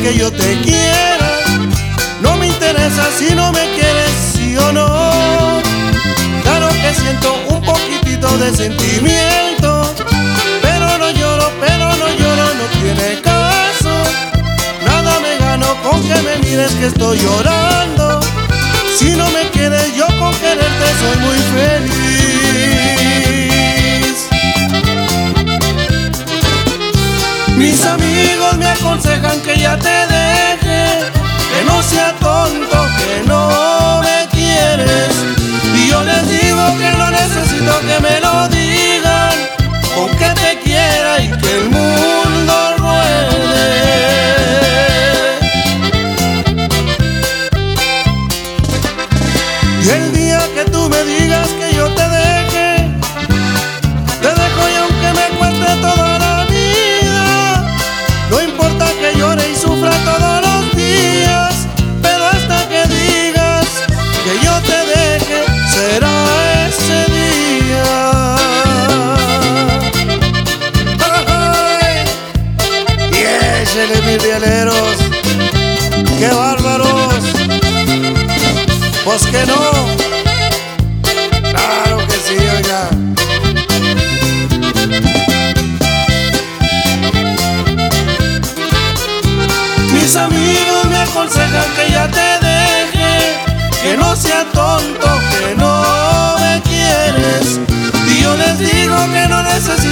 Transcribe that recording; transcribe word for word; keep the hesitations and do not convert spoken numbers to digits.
que yo te quiera. No me interesa si no me quieres, sí o no. Claro que siento un poquitito de sentimiento, pero no lloro, pero no lloro, no tiene caso. Nada me gano con que me mires que estoy llorando. Si no me quieres, yo con quererte soy muy feliz. Mis amigos me aconsejan que ya te deje, que no sea tonto, que no me quieres. Y yo les digo que no necesito que me lo digan, con que te quiera y que el mundo ruede. Y el día que tú me digas que yo te deje, te dejo y aunque me cueste toda la vida. No importa que llore y sufra todos los días, pero hasta que digas que yo te deje, será ese día. ¡Ay! Y échale, mis rieleros, ¡qué bárbaros! Pues que no, claro que sí, oiga. Mis amigos me aconsejan que ya te deje, que no sea tonto, que no me quieres. Y yo les digo que no necesito